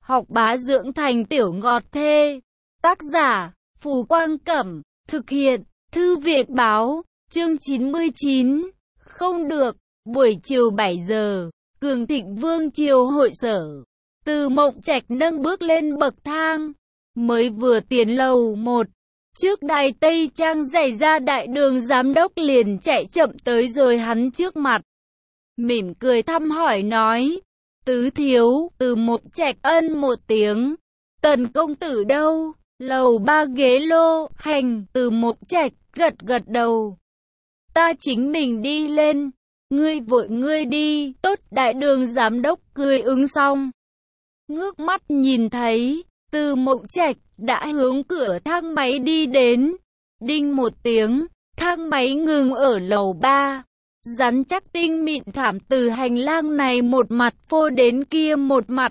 học bá dưỡng thành tiểu ngọt thê. Tác giả, Phù Quang Cẩm, thực hiện, Thư viện Báo, chương 99. Không được, buổi chiều 7 giờ, Cường Thịnh Vương triều hội sở. Từ Mộng Trạch nâng bước lên bậc thang, mới vừa tiến lầu 1. Trước đài Tây Trang dày ra đại đường giám đốc liền chạy chậm tới rồi hắn trước mặt. Mỉm cười thăm hỏi nói, tứ thiếu, Từ Mộng Trạch ân một tiếng. Tần công tử đâu? Lầu 3 ghế lô, hành, Từ Mộng Trạch, gật đầu. Ta chính mình đi lên, ngươi vội ngươi đi, tốt đại đường giám đốc cười ứng xong. Ngước mắt nhìn thấy, Từ Mộng Trạch đã hướng cửa thang máy đi đến. Đinh một tiếng, thang máy ngừng ở lầu 3. Rắn chắc tinh mịn thảm từ hành lang này một mặt phô đến kia một mặt.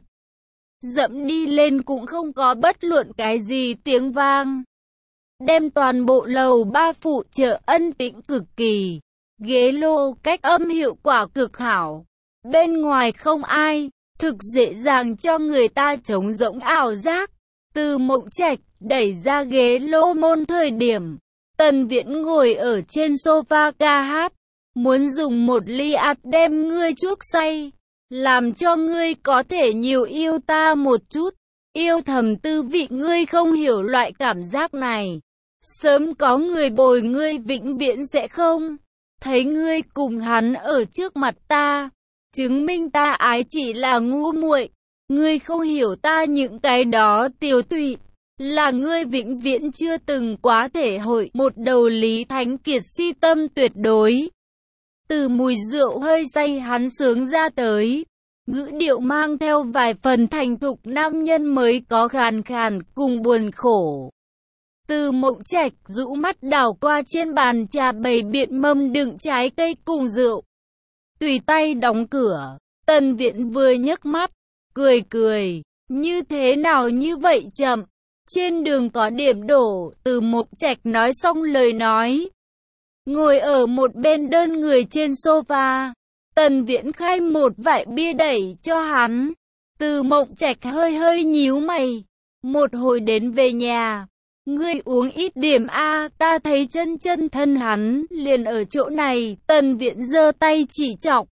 Dẫm đi lên cũng không có bất luận cái gì tiếng vang. Đem toàn bộ lầu 3 phụ trợ ân tĩnh cực kỳ. Ghế lô cách âm hiệu quả cực hảo. Bên ngoài không ai, thực dễ dàng cho người ta trống rỗng ảo giác. Từ Mộng Trạch đẩy ra ghế lô môn thời điểm, Tần Viễn ngồi ở trên sofa ca hát, muốn dùng một ly ạt đem ngươi chuốc say, làm cho ngươi có thể nhiều yêu ta một chút, yêu thầm tư vị ngươi không hiểu loại cảm giác này. Sớm có người bồi ngươi vĩnh viễn sẽ không thấy ngươi cùng hắn ở trước mặt ta, chứng minh ta ái chỉ là ngu muội. Ngươi không hiểu ta những cái đó tiêu tụy, là ngươi vĩnh viễn chưa từng quá thể hội một đầu lý thánh kiệt si tâm tuyệt đối. Từ mùi rượu hơi say hắn sướng ra tới, ngữ điệu mang theo vài phần thành thục nam nhân mới có khàn khàn cùng buồn khổ. Từ Mộng Trạch rũ mắt đảo qua trên bàn trà bày biện mâm đựng trái cây cùng rượu. Tùy tay đóng cửa, Tần Viễn vừa nhấc mắt, cười, như thế nào như vậy chậm, trên đường có điểm đổ. Từ Mộng Trạch nói xong lời nói, ngồi ở một bên đơn người trên sofa. Tần Viễn khai một vại bia đẩy cho hắn. Từ Mộng Trạch hơi nhíu mày, một hồi đến về nhà, ngươi uống ít điểm a, ta thấy chân thân hắn liền ở chỗ này. Tần Viễn giơ tay chỉ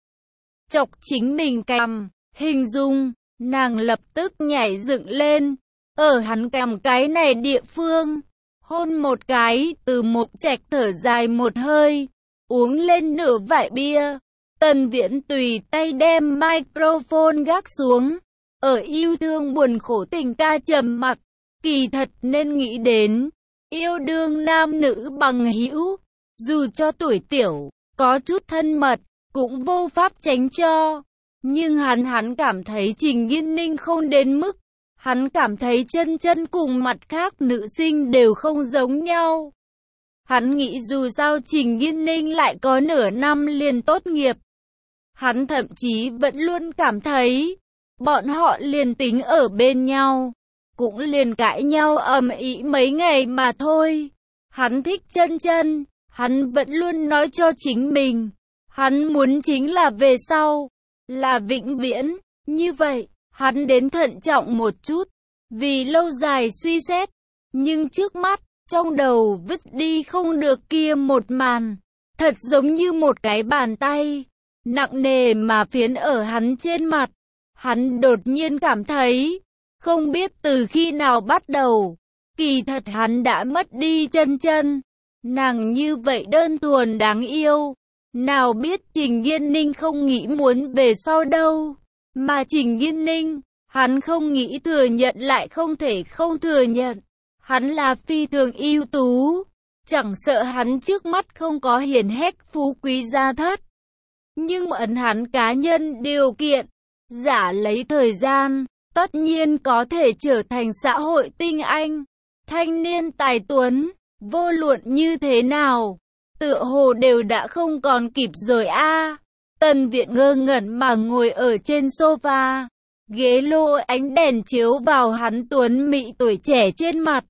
chọc chính mình cằm, hình dung. Nàng lập tức nhảy dựng lên, ở hắn cằm cái này địa phương, hôn một cái. Từ Mộng Trạch thở dài một hơi, uống lên nửa vại bia. Tần Viễn tùy tay đem microphone gác xuống, ở yêu thương buồn khổ tình ca trầm mặc. Kỳ thật nên nghĩ đến, yêu đương nam nữ bằng hữu, dù cho tuổi tiểu, có chút thân mật, cũng vô pháp tránh cho. Nhưng hắn cảm thấy Trình Nghiên Ninh không đến mức. Hắn cảm thấy chân cùng mặt khác nữ sinh đều không giống nhau. Hắn nghĩ dù sao Trình Nghiên Ninh lại có nửa năm liền tốt nghiệp. Hắn thậm chí vẫn luôn cảm thấy, bọn họ liền tính ở bên nhau, cũng liền cãi nhau ầm ĩ mấy ngày mà thôi. Hắn thích chân, hắn vẫn luôn nói cho chính mình, hắn muốn chính là về sau, là vĩnh viễn. Như vậy, hắn đến thận trọng một chút, vì lâu dài suy xét. Nhưng trước mắt, trong đầu vứt đi không được kia một màn, thật giống như một cái bàn tay nặng nề mà phiến ở hắn trên mặt. Hắn đột nhiên cảm thấy, không biết từ khi nào bắt đầu, kỳ thật hắn đã mất đi chân. Nàng như vậy đơn thuần đáng yêu, nào biết Trình Nghiên Ninh không nghĩ muốn về sau đâu. Mà Trình Nghiên Ninh, hắn không nghĩ thừa nhận lại không thể không thừa nhận. Hắn là phi thường ưu tú, chẳng sợ hắn trước mắt không có hiển hách phú quý gia thất. Nhưng ấn hắn cá nhân điều kiện, giả lấy thời gian, tất nhiên có thể trở thành xã hội tinh anh, thanh niên tài tuấn. Vô luận như thế nào, tựa hồ đều đã không còn kịp rồi a. Tần Viễn ngơ ngẩn mà ngồi ở trên sofa, ghế lô ánh đèn chiếu vào hắn tuấn mỹ tuổi trẻ trên mặt.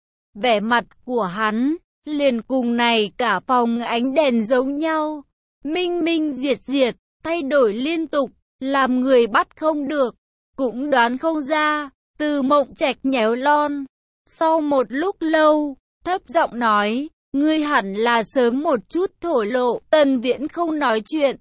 Vẻ mặt của hắn liền cùng này cả phòng ánh đèn giống nhau, minh diệt, thay đổi liên tục, làm người bắt không được, cũng đoán không ra. Từ Mộng Trạch nhéo lon. Sau một lúc lâu, thấp giọng nói, ngươi hẳn là sớm một chút thổ lộ. Tần Viễn không nói chuyện.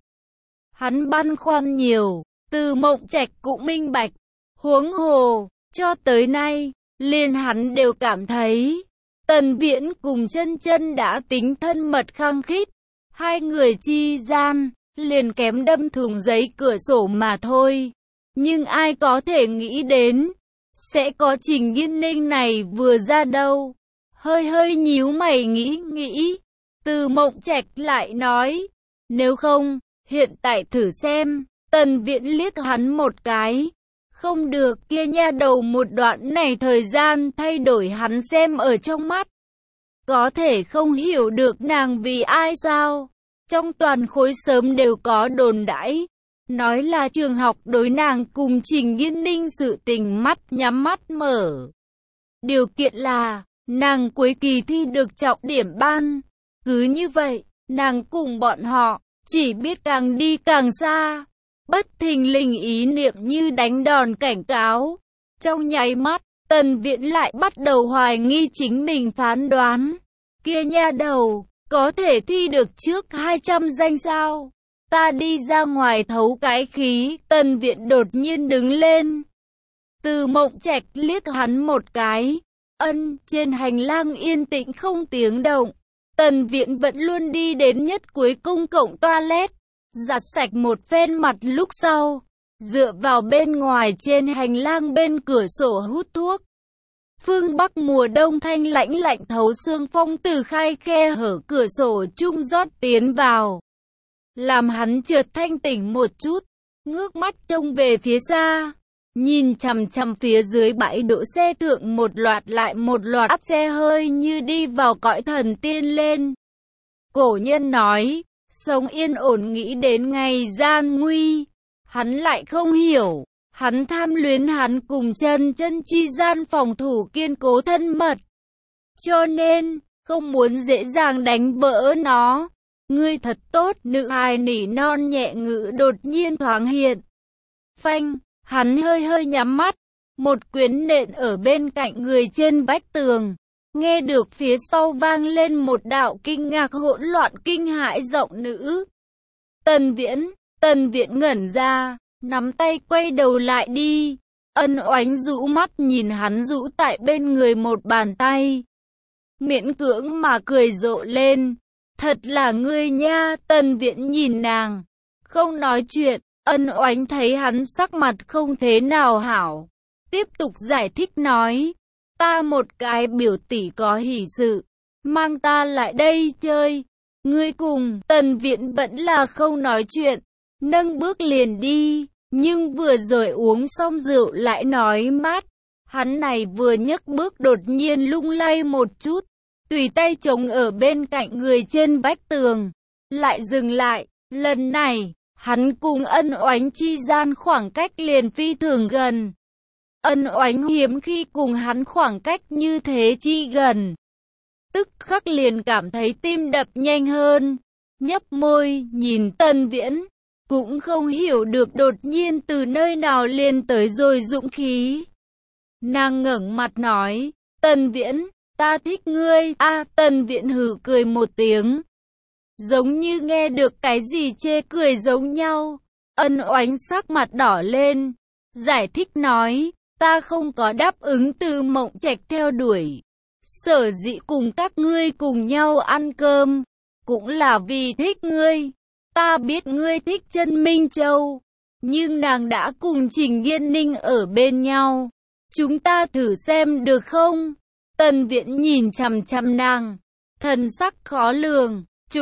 Hắn băn khoăn nhiều, Từ Mộng Trạch cũng minh bạch. Huống hồ, cho tới nay, liền hắn đều cảm thấy, Tần Viễn cùng Chân Chân đã tính thân mật khăng khít. Hai người chi gian, liền kém đâm thủng giấy cửa sổ mà thôi. Nhưng ai có thể nghĩ đến, sẽ có Trình Nghiên Ninh này vừa ra đâu. Hơi nhíu mày nghĩ. Từ Mộng Trạch lại nói, nếu không, hiện tại thử xem. Tần Viễn liếc hắn một cái. Không được, kia nha đầu một đoạn này thời gian thay đổi hắn xem ở trong mắt. Có thể không hiểu được nàng vì ai sao? Trong toàn khối sớm đều có đồn đãi, nói là trường học đối nàng cùng Trình Nghiên Ninh sự tình mắt nhắm mắt mở. Điều kiện là, nàng cuối kỳ thi được trọng điểm ban. Cứ như vậy, nàng cùng bọn họ, chỉ biết càng đi càng xa. Bất thình lình ý niệm như đánh đòn cảnh cáo. Trong nháy mắt, Tần Viễn lại bắt đầu hoài nghi chính mình phán đoán. Kia nha đầu, có thể thi được trước 200 danh sao? Ta đi ra ngoài thấu cái khí. Tần Viễn đột nhiên đứng lên. Từ Mộng Trạch liếc hắn một cái. Trên hành lang yên tĩnh không tiếng động. Tần Viễn vẫn luôn đi đến nhất cuối công cộng toilet, giặt sạch một phen mặt lúc sau, dựa vào bên ngoài trên hành lang bên cửa sổ hút thuốc. Phương Bắc mùa đông thanh lãnh lạnh thấu xương phong từ khai khe hở cửa sổ trung rót tiến vào, làm hắn chợt thanh tỉnh một chút, ngước mắt trông về phía xa, nhìn chằm chằm phía dưới bãi đỗ xe thượng một loạt lại một loạt xe hơi như đi vào cõi thần tiên lên. Cổ nhân nói, sống yên ổn nghĩ đến ngày gian nguy. Hắn lại không hiểu, hắn tham luyến hắn cùng Chân Chân chi gian phòng thủ kiên cố thân mật. Cho nên, không muốn dễ dàng đánh vỡ nó. Ngươi thật tốt, nữ hài nỉ non nhẹ ngữ đột nhiên thoáng hiện. Phanh, hắn hơi nhắm mắt, một quyến nện ở bên cạnh người trên vách tường. Nghe được phía sau vang lên một đạo kinh ngạc hỗn loạn kinh hãi giọng nữ. Tần Viễn ngẩn ra, nắm tay quay đầu lại đi. Oánh rũ mắt nhìn hắn rũ tại bên người một bàn tay. Miễn cưỡng mà cười rộ lên. Thật là ngươi nha. Tần Viễn nhìn nàng, không nói chuyện. Oánh thấy hắn sắc mặt không thế nào hảo, tiếp tục giải thích nói. Ta một cái biểu tỷ có hỷ sự, mang ta lại đây chơi. Ngươi cùng. Tần Viễn vẫn là không nói chuyện, nâng bước liền đi. Nhưng vừa rồi uống xong rượu lại nói mát. Hắn này vừa nhấc bước đột nhiên lung lay một chút, tùy tay chống ở bên cạnh người trên vách tường, lại dừng lại. Lần này, hắn cùng Oánh chi gian khoảng cách liền phi thường gần. Oánh hiếm khi cùng hắn khoảng cách như thế chi gần. Tức khắc liền cảm thấy tim đập nhanh hơn. Nhấp môi, nhìn Tần Viễn. Cũng không hiểu được đột nhiên từ nơi nào liền tới rồi dũng khí. Nàng ngẩng mặt nói, Tần Viễn, ta thích ngươi. Tần Viễn hừ cười một tiếng, giống như nghe được cái gì chê cười giống nhau. Oánh sắc mặt đỏ lên, giải thích nói, ta không có đáp ứng Từ Mộng Trạch theo đuổi. Sở dĩ cùng các ngươi cùng nhau ăn cơm, cũng là vì thích ngươi. Ta biết ngươi thích Chân Minh Châu, nhưng nàng đã cùng Trình Nghiên Ninh ở bên nhau. Chúng ta thử xem được không? Tần Viễn nhìn chằm chằm nàng, thần sắc khó lường.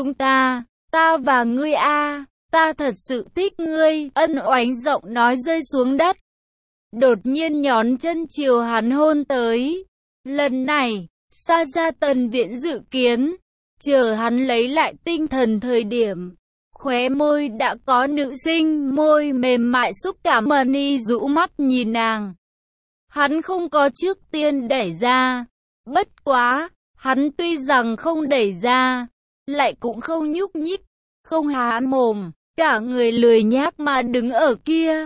Ta và ngươi ta thật sự thích ngươi. Oánh giọng nói rơi xuống đất, đột nhiên nhón chân chiều hắn hôn tới. Lần này, xa ra Tần Viễn dự kiến, chờ hắn lấy lại tinh thần thời điểm, khóe môi đã có nữ sinh môi mềm mại xúc cảm. Mani rũ mắt nhìn nàng. Hắn không có trước tiên đẩy ra. Bất quá, hắn tuy rằng không đẩy ra, lại cũng không nhúc nhích, không há mồm, cả người lười nhác mà đứng ở kia.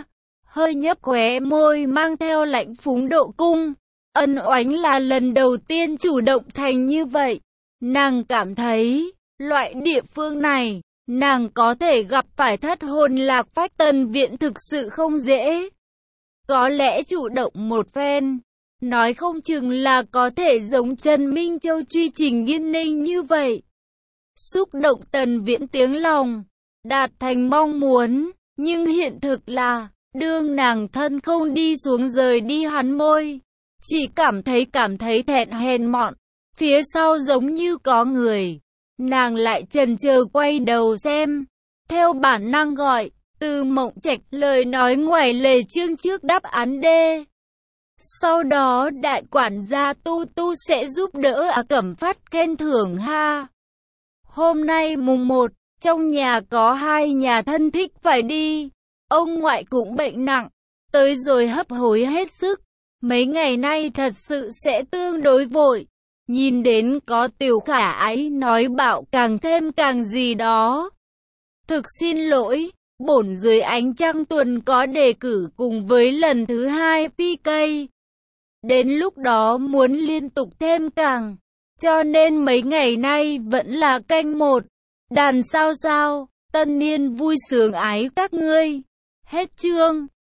hơi nhấp khóe môi mang theo lạnh phúng độ cung. Ân Oánh là lần đầu tiên chủ động thành như vậy. Nàng cảm thấy, loại địa phương này, nàng có thể gặp phải thất hồn lạc phách Tân Viện thực sự không dễ. Có lẽ chủ động một phen, nói không chừng là có thể giống Trần Minh Châu truy Trình Nghiên Ninh như vậy. Xúc động Tần Viễn tiếng lòng, đạt thành mong muốn, nhưng hiện thực là, đương nàng thân không đi xuống rời đi hắn môi. Chỉ cảm thấy thẹn hèn mọn, phía sau giống như có người. Nàng lại chần chờ quay đầu xem, theo bản năng gọi, Từ Mộng Trạch lời nói ngoài lề chương trước đáp án D. Sau đó đại quản gia Tu Tu sẽ giúp đỡ Cẩm Phát khen thưởng ha. Hôm nay mùng 1, trong nhà có 2 nhà thân thích phải đi. Ông ngoại cũng bệnh nặng, tới rồi hấp hối hết sức. Mấy ngày nay thật sự sẽ tương đối vội. Nhìn đến có Tiểu Khả Ái nói bạo càng thêm càng gì đó. Thực xin lỗi, bổn dưới ánh trăng tuần có đề cử cùng với lần thứ 2 PK. Đến lúc đó muốn liên tục thêm càng, cho nên mấy ngày nay vẫn là canh 1. Đàn sao sao, tân niên vui sướng ái các ngươi. Hết chương.